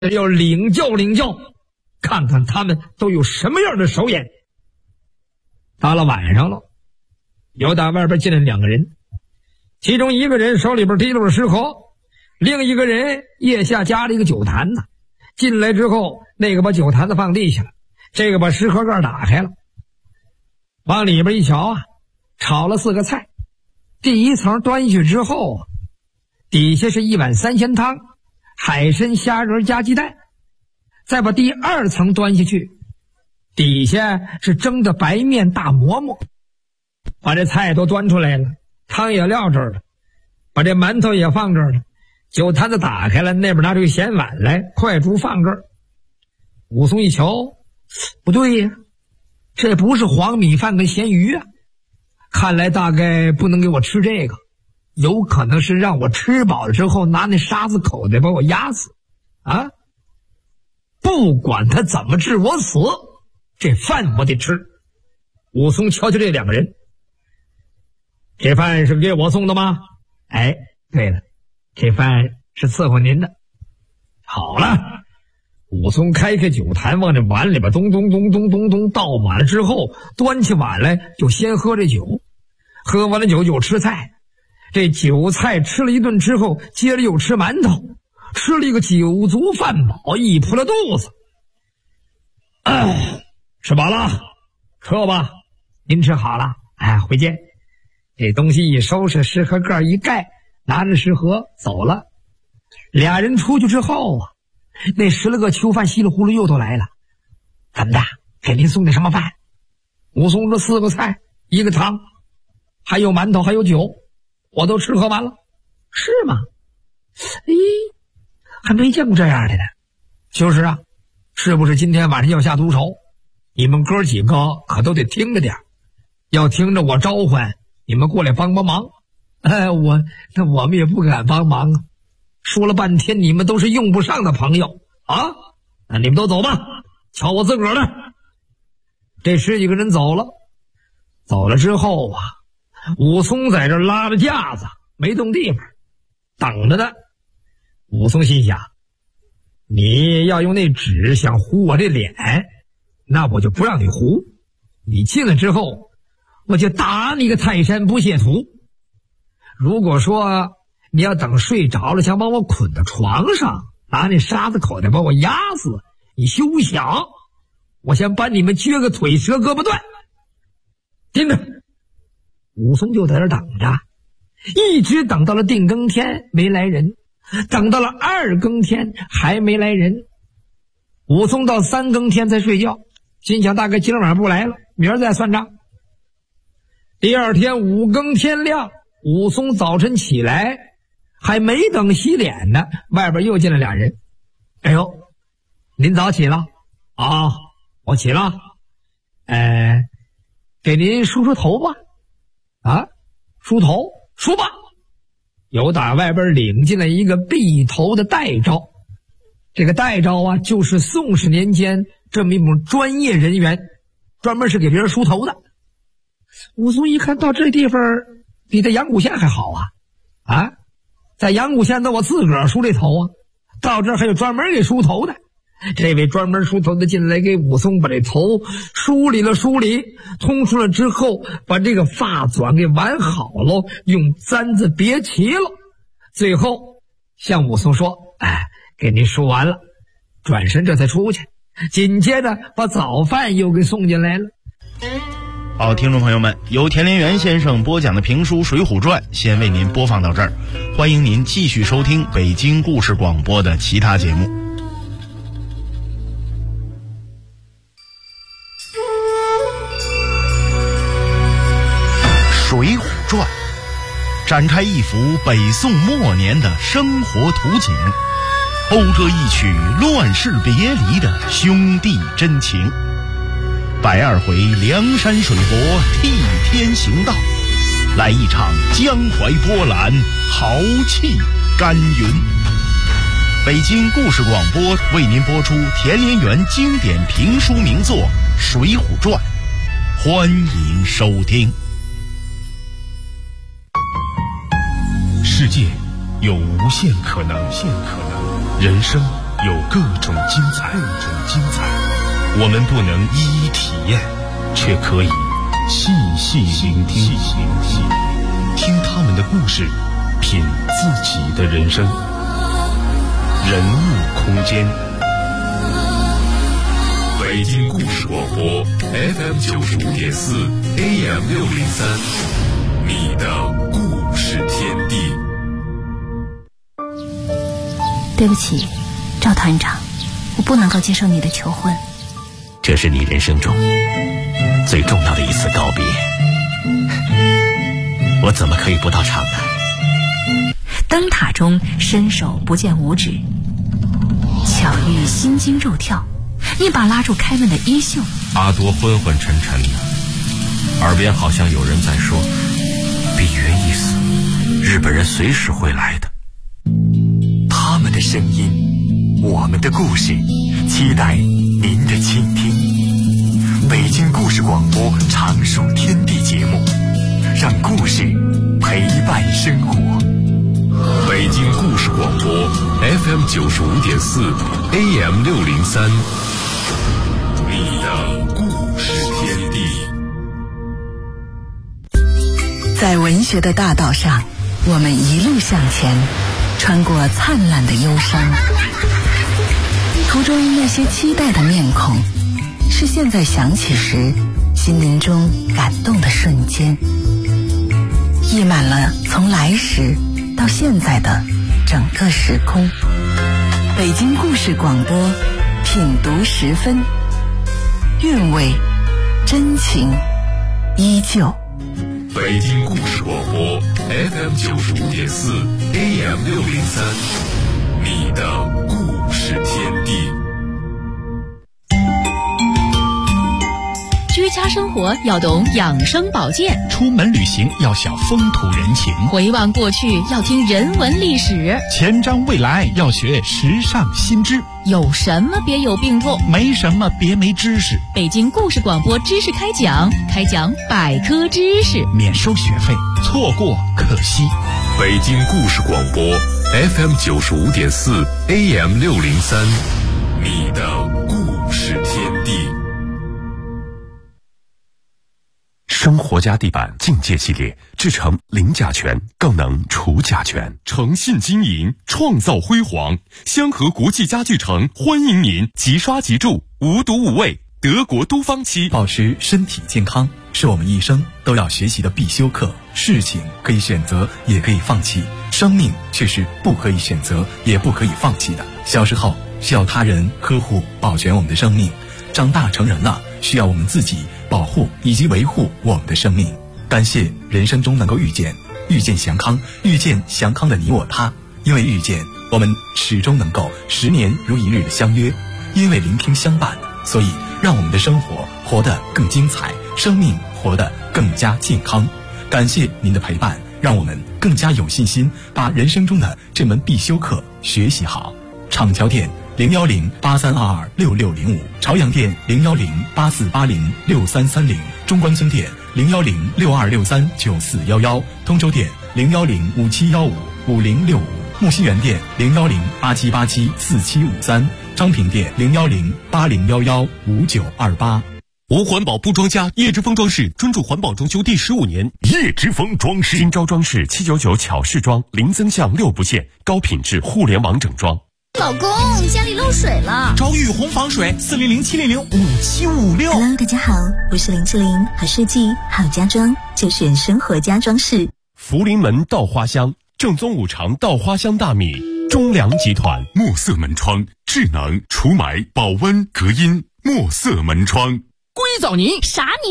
要领教领教，看看他们都有什么样的手眼。到了晚上了，又打外边进来2个人，其中一个人手里边提溜着食盒，另一个人腋下夹了一个酒坛子。进来之后，那个把酒坛子放地下了，这个把食盒盖打开了，往里边一瞧啊，炒了4个菜。第一层端下去之后啊，底下是一碗3鲜汤，海参虾仁加鸡蛋。再把第2层端下去，底下是蒸的白面大馍馍。把这菜都端出来了，汤也撂这儿了，把这馒头也放这儿了，酒坛子打开了，那边拿出个咸碗来，筷珠放这儿。武松一瞧，不对呀，这不是黄米饭跟咸鱼啊，看来大概不能给我吃这个，有可能是让我吃饱了之后拿那沙子口袋把我压死啊！不管他怎么治我死，这饭我得吃。武松瞧瞧这2个人，这饭是给我送的吗？哎，对了，这饭是伺候您的。好了，武松开酒坛，往这碗里边咚咚咚咚咚咚倒满了之后，端起碗来就先喝这酒，喝完了酒就吃菜。这酒菜吃了一顿之后，接着又吃馒头，吃了一个酒足饭饱，一扑了肚子。吃饱了，撤吧。您吃好了，哎，回见。这东西一收拾，食盒盖一盖，拿着食盒走了。俩人出去之后啊，那10来个囚犯稀里糊涂又都来了。怎么的？给您送的什么饭？武松这4个菜，1个汤，还有馒头，还有酒，我都吃喝完了。是吗？咦，还没见过这样的呢。就是啊，是不是今天晚上要下毒手？你们哥几个可都得听着点，要听着我召唤，你们过来帮帮忙。我们也不敢帮忙啊。说了半天，你们都是用不上的朋友啊！那你们都走吧，瞧我自个儿的。这10几个人走了，走了之后啊，武松在这拉着架子，没动地方，等着呢。武松心想，你要用那纸想糊我这脸，那我就不让你糊。你进来之后，我就打你个泰山不卸土。如果说你要等睡着了，想把我捆到床上，拿那沙子口袋把我压死，你休想！我先把你们撅个腿折胳膊断。盯着，武松就在这等着，一直等到了定更天没来人，等到了2更天还没来人。武松到3更天才睡觉，心想大概今儿晚上不来了，明儿再算账。第2天5更天亮，武松早晨起来，还没等洗脸呢，外边又进来俩人。哎呦，您早起了啊？我起了。给您梳梳头吧。啊，梳头，梳吧。有打外边领进来一个剃头的代招。这个代招啊，就是宋氏年间这么一种专业人员，专门是给别人梳头的。武松一看到这地方比在阳谷县还好啊！在阳谷县的我自个儿梳这头啊，到这儿还有专门给梳头的。这位专门梳头的进来给武松把这头梳理了梳理，通顺了之后，把这个发卷给挽好了，用簪子别齐了，最后向武松说：“给您梳完了。”转身这才出去，紧接着把早饭又给送进来了。 好，听众朋友们，由田连元先生播讲的评书《水浒传》先为您播放到这儿，欢迎您继续收听北京故事广播的其他节目。《水浒传》展开一幅北宋末年的生活图景，讴歌一曲乱世别离的兄弟真情。120回梁山水泊替天行道，来一场江淮波澜，豪气干云。北京故事广播为您播出田连元经典评书名作《水浒传》，欢迎收听。世界有无限可能，人生有各种精彩，我们不能一一体验，却可以细细聆听，听他们的故事，品自己的人生。人物空间，北京故事广播 FM 95.4 AM 603，你的故事天地。 对不起，赵团长，我不能够接受你的求婚。 这是你人生中最重要的一次告别，我怎么可以不到场呢？ 灯塔中伸手不见五指，巧遇心惊肉跳，一把拉住开门的衣袖。 阿多昏昏沉沉的，耳边好像有人在说：比约一死，日本人随时会来的。 他们的声音，我们的故事，期待您的倾听。北京故事广播常数天地节目，让故事陪伴生活。 北京故事广播 FM 95.4 AM 603，你的故事天地。 在文学的大道上，我们一路向前，穿过灿烂的忧伤，途中那些期待的面孔，是现在想起时心灵中感动的瞬间，溢满了从来时到现在的整个时空。北京故事广播，品读10分，韵味真情依旧。 北京故事广播 FM 95.4 AM 603，你的故事天地。 居家生活要懂养生保健， 出门旅行要晓风土人情， 回望过去要听人文历史， 前瞻未来要学时尚新知。 有什么别有病痛， 没什么别没知识。 北京故事广播知识开讲百科知识， 免收学费，错过可惜。 北京故事广播 FM 95.4 AM 603，你的故事天地。生活家地板境界系列制成零甲醛，更能除甲醛，诚信经营，创造辉煌。香河国际家具城欢迎您，即刷即住，无毒无味，德国都方漆。 保持身体健康是我们一生都要学习的必修课。事情可以选择，也可以放弃，生命却是不可以选择，也不可以放弃的。小时候需要他人呵护保全我们的生命，长大成人了，需要我们自己保护以及维护我们的生命。感谢人生中能够遇见祥康，遇见祥康的你我他。因为遇见，我们始终能够10年如一日的相约；因为聆听相伴，所以让我们的生活活得更精彩，生命活得更加健康。感谢您的陪伴，让我们更加有信心把人生中的这门必修课学习好。厂桥店01083226605，朝阳店01084806330，中关村店01062639411，通州店01057155065，木樨园店01087874753，昌平店01080115928。 无环保不装家，叶之峰装饰专注环保装修第15年。叶之峰装饰，新招装饰799巧饰装，零增项6不限，高品质互联网整装。 老公，家里漏水了， 找雨虹防水400-700-5756。 Hello， 大家好，我是林志玲，好设计好家装就选生活家装饰。 福临门稻花香，正宗五常稻花香大米，中粮集团。墨色门窗，智能除霾、保温、隔音，墨色门窗。 硅藻泥啥泥？